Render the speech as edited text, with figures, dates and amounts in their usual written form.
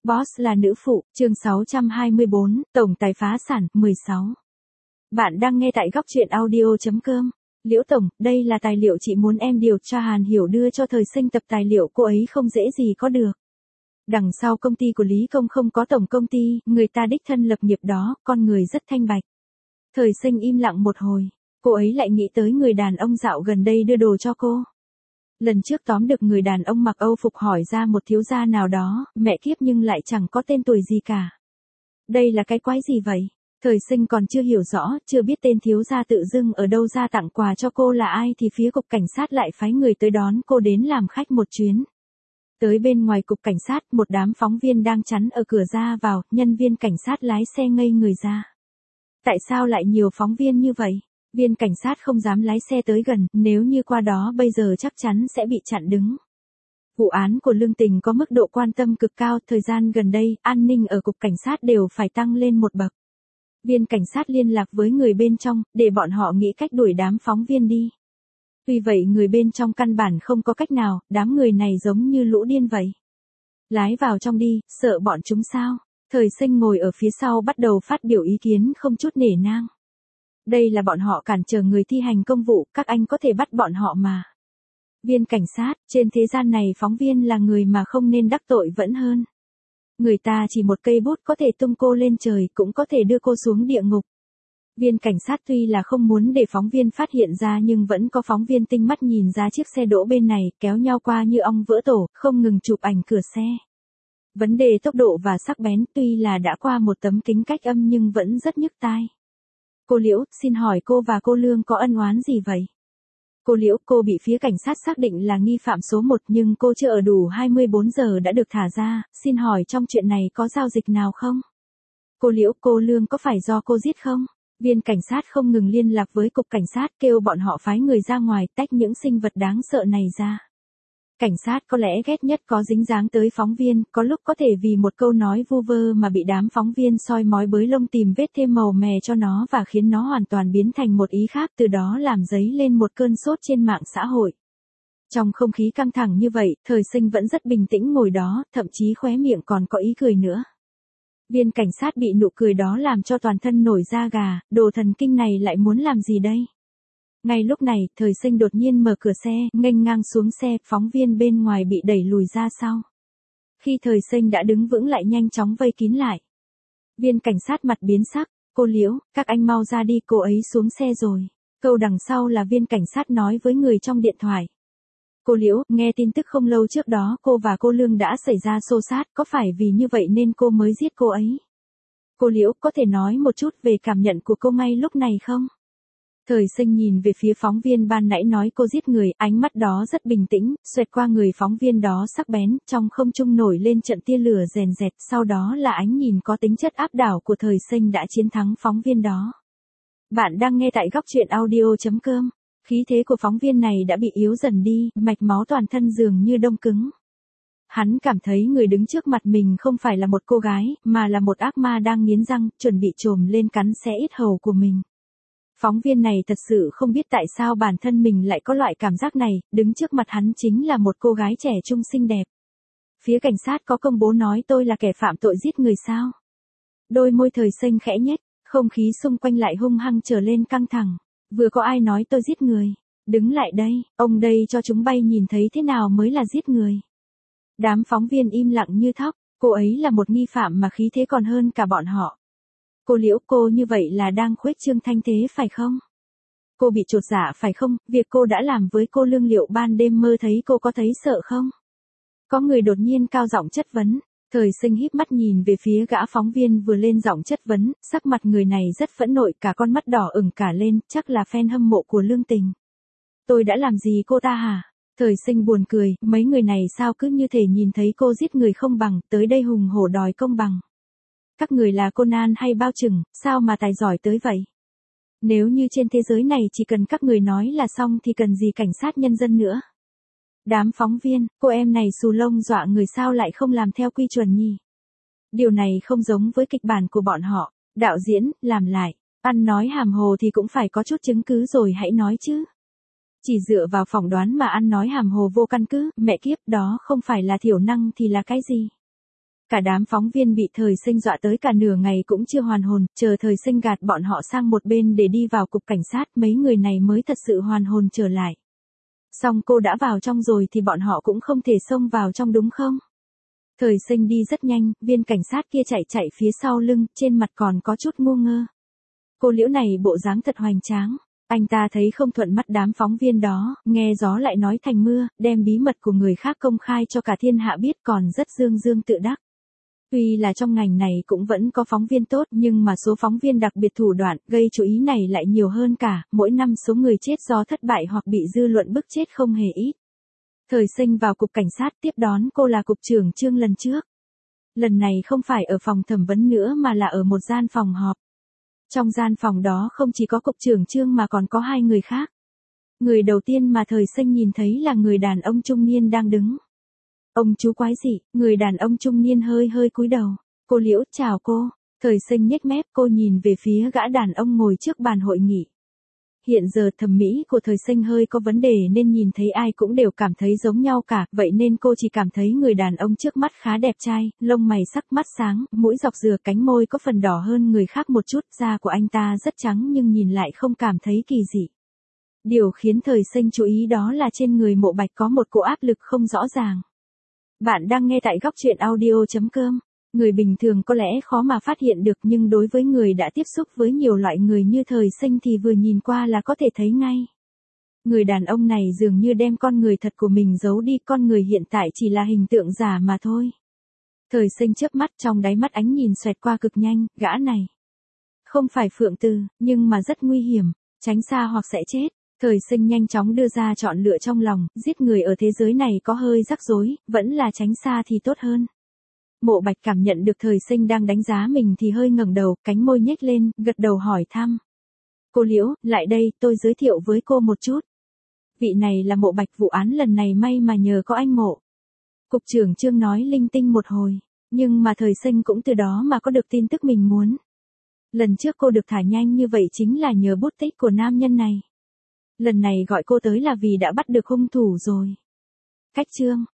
Boss là nữ phụ, chương 624, tổng tài phá sản, 16. Bạn đang nghe tại góc truyện audio.com. Liễu Tổng, đây là tài liệu chị muốn em điều tra Hàn Hiểu đưa cho Thời Sinh tập tài liệu cô ấy không dễ gì có được. Đằng sau công ty của Lý Công không có tổng công ty, người ta đích thân lập nghiệp đó, con người rất thanh bạch. Thời Sinh im lặng một hồi, cô ấy lại nghĩ tới người đàn ông dạo gần đây đưa đồ cho cô. Lần trước tóm được người đàn ông mặc Âu phục hỏi ra một thiếu gia nào đó, mẹ kiếp nhưng lại chẳng có tên tuổi gì cả. Đây là cái quái gì vậy? Thời Sinh còn chưa hiểu rõ, chưa biết tên thiếu gia tự dưng ở đâu ra tặng quà cho cô là ai thì phía cục cảnh sát lại phái người tới đón cô đến làm khách một chuyến. Tới bên ngoài cục cảnh sát, một đám phóng viên đang chắn ở cửa ra vào, nhân viên cảnh sát lái xe ngây người ra. Tại sao lại nhiều phóng viên như vậy? Viên cảnh sát không dám lái xe tới gần, nếu như qua đó bây giờ chắc chắn sẽ bị chặn đứng. Vụ án của Lương Tình có mức độ quan tâm cực cao, thời gian gần đây, an ninh ở cục cảnh sát đều phải tăng lên một bậc. Viên cảnh sát liên lạc với người bên trong, để bọn họ nghĩ cách đuổi đám phóng viên đi. Tuy vậy người bên trong căn bản không có cách nào, đám người này giống như lũ điên vậy. Lái vào trong đi, sợ bọn chúng sao? Thời Sinh ngồi ở phía sau bắt đầu phát biểu ý kiến không chút nể nang. Đây là bọn họ cản trở người thi hành công vụ, các anh có thể bắt bọn họ mà. Viên cảnh sát, trên thế gian này phóng viên là người mà không nên đắc tội vẫn hơn. Người ta chỉ một cây bút có thể tung cô lên trời, cũng có thể đưa cô xuống địa ngục. Viên cảnh sát tuy là không muốn để phóng viên phát hiện ra nhưng vẫn có phóng viên tinh mắt nhìn ra chiếc xe đỗ bên này, kéo nhau qua như ong vỡ tổ, không ngừng chụp ảnh cửa xe. Vấn đề tốc độ và sắc bén tuy là đã qua một tấm kính cách âm nhưng vẫn rất nhức tai. Cô Liễu, xin hỏi cô và cô Lương có ân oán gì vậy? Cô Liễu, cô bị phía cảnh sát xác định là nghi phạm số 1 nhưng cô chưa ở đủ 24 giờ đã được thả ra, xin hỏi trong chuyện này có giao dịch nào không? Cô Liễu, cô Lương có phải do cô giết không? Viên cảnh sát không ngừng liên lạc với cục cảnh sát kêu bọn họ phái người ra ngoài tách những sinh vật đáng sợ này ra. Cảnh sát có lẽ ghét nhất có dính dáng tới phóng viên, có lúc có thể vì một câu nói vu vơ mà bị đám phóng viên soi mói bới lông tìm vết thêm màu mè cho nó và khiến nó hoàn toàn biến thành một ý khác, từ đó làm dấy lên một cơn sốt trên mạng xã hội. Trong không khí căng thẳng như vậy, Thời Sinh vẫn rất bình tĩnh ngồi đó, thậm chí khóe miệng còn có ý cười nữa. Viên cảnh sát bị nụ cười đó làm cho toàn thân nổi da gà, đồ thần kinh này lại muốn làm gì đây? Ngay lúc này, Thời Sinh đột nhiên mở cửa xe, nghênh ngang xuống xe, phóng viên bên ngoài bị đẩy lùi ra sau. Khi Thời Sinh đã đứng vững lại nhanh chóng vây kín lại. Viên cảnh sát mặt biến sắc, cô Liễu, các anh mau ra đi, cô ấy xuống xe rồi. Câu đằng sau là viên cảnh sát nói với người trong điện thoại. Cô Liễu, nghe tin tức không lâu trước đó cô và cô Lương đã xảy ra xô xát, có phải vì như vậy nên cô mới giết cô ấy? Cô Liễu, có thể nói một chút về cảm nhận của cô ngay lúc này không? Thời Sinh nhìn về phía phóng viên ban nãy nói cô giết người, ánh mắt đó rất bình tĩnh, xoẹt qua người phóng viên đó sắc bén, trong không trung nổi lên trận tia lửa rèn rẹt, sau đó là ánh nhìn có tính chất áp đảo của Thời Sinh đã chiến thắng phóng viên đó. Bạn đang nghe tại góc truyện audio.com. Khí thế của phóng viên này đã bị yếu dần đi, mạch máu toàn thân dường như đông cứng. Hắn cảm thấy người đứng trước mặt mình không phải là một cô gái, mà là một ác ma đang nghiến răng, chuẩn bị chồm lên cắn xé yết hầu của mình. Phóng viên này thật sự không biết tại sao bản thân mình lại có loại cảm giác này, đứng trước mặt hắn chính là một cô gái trẻ trung xinh đẹp. Phía cảnh sát có công bố nói tôi là kẻ phạm tội giết người sao? Đôi môi Thời Sinh khẽ nhếch, không khí xung quanh lại hung hăng trở lên căng thẳng. Vừa có ai nói tôi giết người? Đứng lại đây, ông đây cho chúng bay nhìn thấy thế nào mới là giết người. Đám phóng viên im lặng như thóc, cô ấy là một nghi phạm mà khí thế còn hơn cả bọn họ. Cô Liễu, cô như vậy là đang khuếch trương thanh thế phải không? Cô bị chột dạ phải không? Việc cô đã làm với cô Lương liệu ban đêm mơ thấy cô có thấy sợ không? Có người đột nhiên cao giọng chất vấn. Thời Sinh híp mắt nhìn về phía gã phóng viên vừa lên giọng chất vấn, sắc mặt người này rất phẫn nộ, cả con mắt đỏ ửng cả lên, chắc là fan hâm mộ của Lương Tình. Tôi đã làm gì cô ta hả? Thời Sinh buồn cười, mấy người này sao cứ như thể nhìn thấy cô giết người không bằng, tới đây hùng hổ đòi công bằng. Các người là Conan hay bao trừng, sao mà tài giỏi tới vậy? Nếu như trên thế giới này chỉ cần các người nói là xong thì cần gì cảnh sát nhân dân nữa? Đám phóng viên, cô em này xù lông dọa người sao lại không làm theo quy chuẩn nhỉ? Điều này không giống với kịch bản của bọn họ. Đạo diễn, làm lại. Ăn nói hàm hồ thì cũng phải có chút chứng cứ rồi hãy nói chứ. Chỉ dựa vào phỏng đoán mà ăn nói hàm hồ vô căn cứ, mẹ kiếp, đó không phải là thiểu năng thì là cái gì? Cả đám phóng viên bị Thời Sinh dọa tới cả nửa ngày cũng chưa hoàn hồn, chờ Thời Sinh gạt bọn họ sang một bên để đi vào cục cảnh sát, mấy người này mới thật sự hoàn hồn trở lại. Xong cô đã vào trong rồi thì bọn họ cũng không thể xông vào trong đúng không? Thời Sinh đi rất nhanh, viên cảnh sát kia chạy phía sau lưng, trên mặt còn có chút ngu ngơ. Cô Liễu này bộ dáng thật hoành tráng. Anh ta thấy không thuận mắt đám phóng viên đó, nghe gió lại nói thành mưa, đem bí mật của người khác công khai cho cả thiên hạ biết còn rất dương dương tự đắc. Tuy là trong ngành này cũng vẫn có phóng viên tốt nhưng mà số phóng viên đặc biệt thủ đoạn gây chú ý này lại nhiều hơn cả, mỗi năm số người chết do thất bại hoặc bị dư luận bức chết không hề ít. Thời Sinh vào cục cảnh sát tiếp đón cô là cục trưởng Trương lần trước. Lần này không phải ở phòng thẩm vấn nữa mà là ở một gian phòng họp. Trong gian phòng đó không chỉ có cục trưởng Trương mà còn có hai người khác. Người đầu tiên mà Thời Sinh nhìn thấy là người đàn ông trung niên đang đứng. Ông chú quái dị, người đàn ông trung niên hơi cúi đầu. Cô Liễu, chào cô. Thời Sinh nhếch mép, cô nhìn về phía gã đàn ông ngồi trước bàn hội nghị. Hiện giờ thẩm mỹ của Thời Sinh hơi có vấn đề nên nhìn thấy ai cũng đều cảm thấy giống nhau cả, vậy nên cô chỉ cảm thấy người đàn ông trước mắt khá đẹp trai, lông mày sắc, mắt sáng, mũi dọc dừa, cánh môi có phần đỏ hơn người khác một chút, da của anh ta rất trắng nhưng nhìn lại không cảm thấy kỳ dị. Điều khiến Thời Sinh chú ý đó là trên người Mộ Bạch có một cỗ áp lực không rõ ràng. Bạn đang nghe tại góc chuyện audio.com. Người bình thường có lẽ khó mà phát hiện được nhưng đối với người đã tiếp xúc với nhiều loại người như Thời Sinh thì vừa nhìn qua là có thể thấy ngay. Người đàn ông này dường như đem con người thật của mình giấu đi, con người hiện tại chỉ là hình tượng giả mà thôi. Thời Sinh chớp mắt, trong đáy mắt ánh nhìn xoẹt qua cực nhanh, gã này không phải Phượng Từ, nhưng mà rất nguy hiểm, tránh xa hoặc sẽ chết. Thời Sinh nhanh chóng đưa ra chọn lựa trong lòng, giết người ở thế giới này có hơi rắc rối, vẫn là tránh xa thì tốt hơn. Mộ Bạch cảm nhận được Thời Sinh đang đánh giá mình thì hơi ngẩng đầu, cánh môi nhếch lên, gật đầu hỏi thăm. Cô Liễu, lại đây, tôi giới thiệu với cô một chút. Vị này là Mộ Bạch, vụ án lần này may mà nhờ có anh Mộ. Cục trưởng Trương nói linh tinh một hồi, nhưng mà Thời Sinh cũng từ đó mà có được tin tức mình muốn. Lần trước cô được thả nhanh như vậy chính là nhờ bút tích của nam nhân này. Lần này gọi cô tới là vì đã bắt được hung thủ rồi. Cách Trương,